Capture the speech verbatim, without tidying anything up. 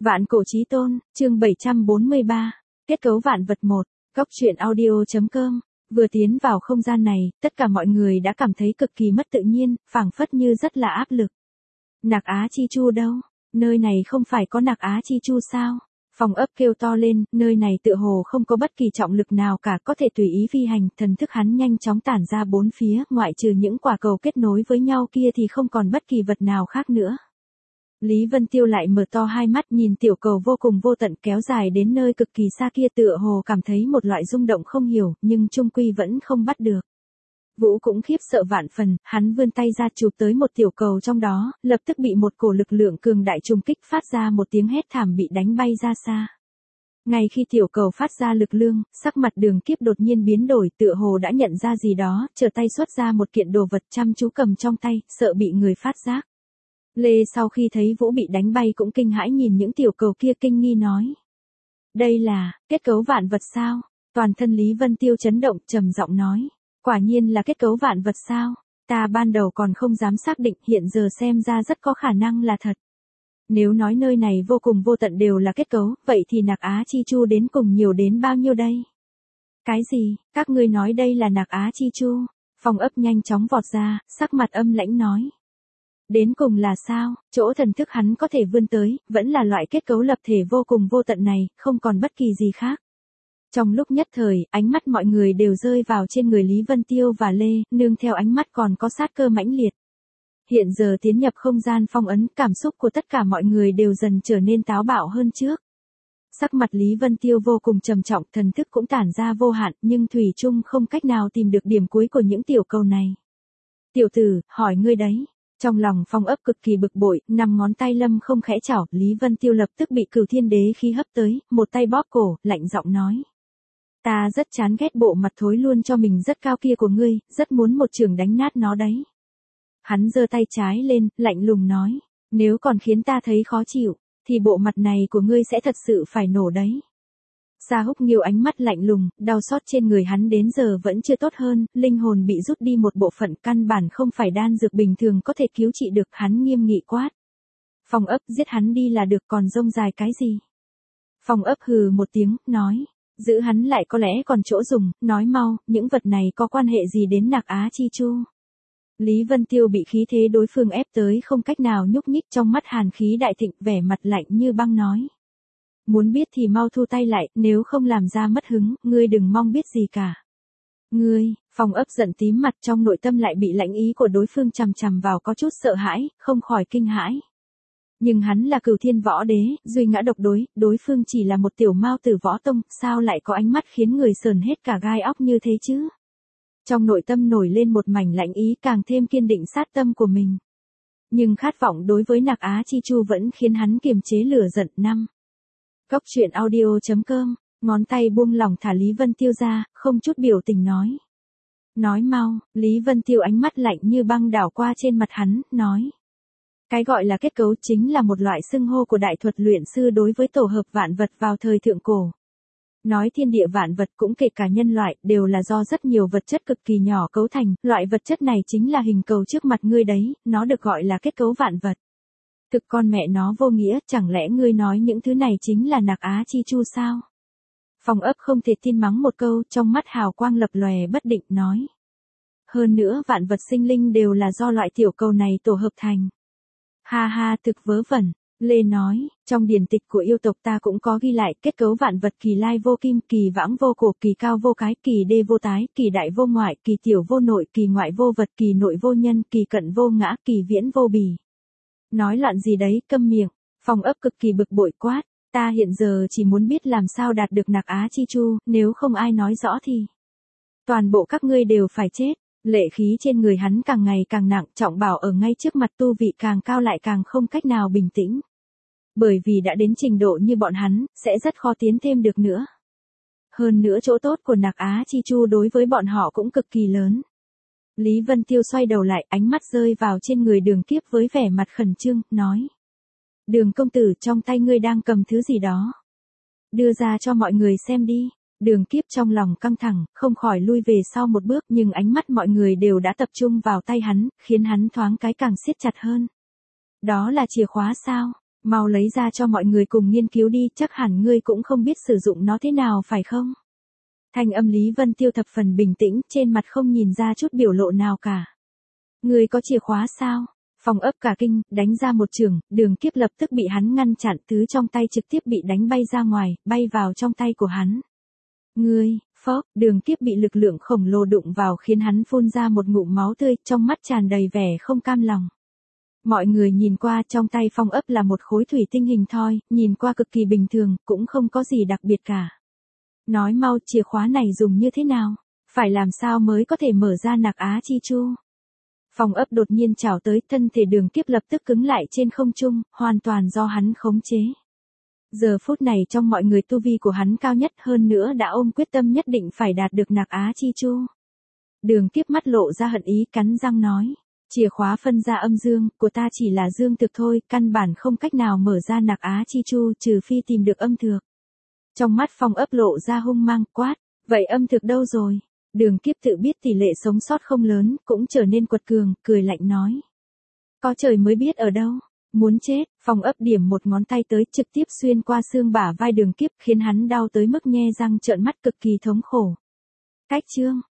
Vạn cổ chí tôn, chương bảy trăm bốn mươi ba, kết cấu vạn vật một, góc truyện audio.com. Vừa tiến vào không gian này, tất cả mọi người đã cảm thấy cực kỳ mất tự nhiên, phảng phất như rất là áp lực. Nạc Á Chi Chu đâu? Nơi này không phải có Nạc Á Chi Chu sao? Phòng ấp kêu to lên, nơi này tựa hồ không có bất kỳ trọng lực nào cả, có thể tùy ý phi hành, thần thức hắn nhanh chóng tản ra bốn phía, ngoại trừ những quả cầu kết nối với nhau kia thì không còn bất kỳ vật nào khác nữa. Lý Vân Tiêu lại mở to hai mắt nhìn tiểu cầu vô cùng vô tận kéo dài đến nơi cực kỳ xa kia, tựa hồ cảm thấy một loại rung động không hiểu, nhưng chung quy vẫn không bắt được. Vũ cũng khiếp sợ vạn phần, hắn vươn tay ra chụp tới một tiểu cầu trong đó, lập tức bị một cổ lực lượng cường đại trùng kích, phát ra một tiếng hét thảm, bị đánh bay ra xa. Ngay khi tiểu cầu phát ra lực lượng, sắc mặt Đường Kiếp đột nhiên biến đổi, tựa hồ đã nhận ra gì đó, trở tay xuất ra một kiện đồ vật chăm chú cầm trong tay, sợ bị người phát giác. Lê sau khi thấy Vũ bị đánh bay cũng kinh hãi nhìn những tiểu cầu kia, kinh nghi nói: đây là kết cấu vạn vật sao? Toàn thân Lý Vân Tiêu chấn động, trầm giọng nói: quả nhiên là kết cấu vạn vật sao? Ta ban đầu còn không dám xác định, hiện giờ xem ra rất có khả năng là thật. Nếu nói nơi này vô cùng vô tận đều là kết cấu, vậy thì Nạc Á Chi Chu đến cùng nhiều đến bao nhiêu đây? Cái gì? Các ngươi nói đây là Nạc Á Chi Chu? Phòng ấp nhanh chóng vọt ra, sắc mặt âm lãnh nói: đến cùng là sao? Chỗ thần thức hắn có thể vươn tới, vẫn là loại kết cấu lập thể vô cùng vô tận này, không còn bất kỳ gì khác. Trong lúc nhất thời, ánh mắt mọi người đều rơi vào trên người Lý Vân Tiêu và Lê, nương theo ánh mắt còn có sát cơ mãnh liệt. Hiện giờ tiến nhập không gian phong ấn, cảm xúc của tất cả mọi người đều dần trở nên táo bạo hơn trước. Sắc mặt Lý Vân Tiêu vô cùng trầm trọng, thần thức cũng tản ra vô hạn, nhưng thủy chung không cách nào tìm được điểm cuối của những tiểu cầu này. Tiểu tử, hỏi ngươi đấy. Trong lòng Phong ấp cực kỳ bực bội, năm ngón tay lâm không khẽ chảo, Lý Vân Tiêu lập tức bị Cửu Thiên Đế khí hấp tới, một tay bóp cổ, lạnh giọng nói: ta rất chán ghét bộ mặt thối luôn cho mình rất cao kia của ngươi, rất muốn một chưởng đánh nát nó đấy. Hắn giơ tay trái lên, lạnh lùng nói: nếu còn khiến ta thấy khó chịu, thì bộ mặt này của ngươi sẽ thật sự phải nổ đấy. Sa Húc Nghiêu ánh mắt lạnh lùng, đau xót trên người hắn đến giờ vẫn chưa tốt hơn, linh hồn bị rút đi một bộ phận, căn bản không phải đan dược bình thường có thể cứu trị được, hắn nghiêm nghị quát: Phong ấp, giết hắn đi là được, còn rông dài cái gì? Phong ấp hừ một tiếng, nói: giữ hắn lại có lẽ còn chỗ dùng, nói mau, những vật này có quan hệ gì đến Nạc Á Chi Chu? Lý Vân Tiêu bị khí thế đối phương ép tới không cách nào nhúc nhích, trong mắt hàn khí đại thịnh, vẻ mặt lạnh như băng nói: muốn biết thì mau thu tay lại, nếu không làm ra mất hứng, ngươi đừng mong biết gì cả. Ngươi, Phong ấp giận tím mặt, trong nội tâm lại bị lãnh ý của đối phương chằm chằm vào, có chút sợ hãi, không khỏi kinh hãi. Nhưng hắn là Cửu Thiên Võ Đế, duy ngã độc đối, đối phương chỉ là một tiểu mao tử võ tông, sao lại có ánh mắt khiến người sờn hết cả gai óc như thế chứ? Trong nội tâm nổi lên một mảnh lãnh ý, càng thêm kiên định sát tâm của mình. Nhưng khát vọng đối với Nạc Á Chi Chu vẫn khiến hắn kiềm chế lửa giận. Năm. Góc truyện audio.com, ngón tay buông lỏng thả Lý Vân Tiêu ra, không chút biểu tình nói: nói mau. Lý Vân Tiêu ánh mắt lạnh như băng đảo qua trên mặt hắn, nói: cái gọi là kết cấu chính là một loại xưng hô của đại thuật luyện sư đối với tổ hợp vạn vật vào thời thượng cổ. Nói thiên địa vạn vật cũng kể cả nhân loại, đều là do rất nhiều vật chất cực kỳ nhỏ cấu thành, loại vật chất này chính là hình cầu trước mặt ngươi đấy, nó được gọi là kết cấu vạn vật. Thực con mẹ nó vô nghĩa, chẳng lẽ ngươi nói những thứ này chính là Nạc Á Chi Chu sao? Phong ấp không thể tin mắng một câu, trong mắt hào quang lập lòe bất định, nói: hơn nữa vạn vật sinh linh đều là do loại tiểu cầu này tổ hợp thành. Ha ha, thực vớ vẩn. Lê nói: trong điển tịch của yêu tộc ta cũng có ghi lại, kết cấu vạn vật kỳ lai vô kim, kỳ vãng vô cổ, kỳ cao vô cái, kỳ đê vô tái, kỳ đại vô ngoại, kỳ tiểu vô nội, kỳ ngoại vô vật, kỳ nội vô nhân, kỳ cận vô ngã, kỳ viễn vô bì. Nói loạn gì đấy, câm miệng. Phong ấp cực kỳ bực bội quát: ta hiện giờ chỉ muốn biết làm sao đạt được Nạc Á Chi Chu, nếu không ai nói rõ thì toàn bộ các ngươi đều phải chết. Lệ khí trên người hắn càng ngày càng nặng, trọng bảo ở ngay trước mặt, tu vị càng cao lại càng không cách nào bình tĩnh. Bởi vì đã đến trình độ như bọn hắn, sẽ rất khó tiến thêm được nữa. Hơn nữa chỗ tốt của Nạc Á Chi Chu đối với bọn họ cũng cực kỳ lớn. Lý Vân Tiêu xoay đầu lại, ánh mắt rơi vào trên người Đường Kiếp với vẻ mặt khẩn trương, nói: Đường công tử, trong tay ngươi đang cầm thứ gì đó. Đưa ra cho mọi người xem đi. Đường Kiếp trong lòng căng thẳng, không khỏi lui về sau một bước, nhưng ánh mắt mọi người đều đã tập trung vào tay hắn, khiến hắn thoáng cái càng siết chặt hơn. Đó là chìa khóa sao? Mau lấy ra cho mọi người cùng nghiên cứu đi, chắc hẳn ngươi cũng không biết sử dụng nó thế nào phải không? Thanh âm Lý Vân Tiêu thập phần bình tĩnh, trên mặt không nhìn ra chút biểu lộ nào cả. Ngươi có chìa khóa sao? Phong ấp cả kinh, đánh ra một chưởng, Đường Kiếp lập tức bị hắn ngăn chặn, thứ trong tay trực tiếp bị đánh bay ra ngoài, bay vào trong tay của hắn. Ngươi, phốc, Đường Kiếp bị lực lượng khổng lồ đụng vào khiến hắn phun ra một ngụm máu tươi, trong mắt tràn đầy vẻ không cam lòng. Mọi người nhìn qua, trong tay Phong ấp là một khối thủy tinh hình thoi, nhìn qua cực kỳ bình thường, cũng không có gì đặc biệt cả. Nói mau, chìa khóa này dùng như thế nào? Phải làm sao mới có thể mở ra Nạc Á Chi Chu? Phong ấp đột nhiên chảo tới, thân thể Đường Kiếp lập tức cứng lại trên không trung, hoàn toàn do hắn khống chế. Giờ phút này trong mọi người tu vi của hắn cao nhất, hơn nữa đã ôm quyết tâm nhất định phải đạt được Nạc Á Chi Chu. Đường Kiếp mắt lộ ra hận ý, cắn răng nói. Chìa khóa phân ra âm dương, của ta chỉ là dương thực thôi, căn bản không cách nào mở ra Nạc Á Chi Chu trừ phi tìm được âm thực. Trong mắt Phong ấp lộ ra hung mang, quát, vậy âm thực đâu rồi? Đường Kiếp tự biết tỷ lệ sống sót không lớn, cũng trở nên quật cường, cười lạnh nói. Có trời mới biết ở đâu, muốn chết, Phong ấp điểm một ngón tay tới, trực tiếp xuyên qua xương bả vai Đường Kiếp, khiến hắn đau tới mức nhe răng trợn mắt cực kỳ thống khổ. Cách chương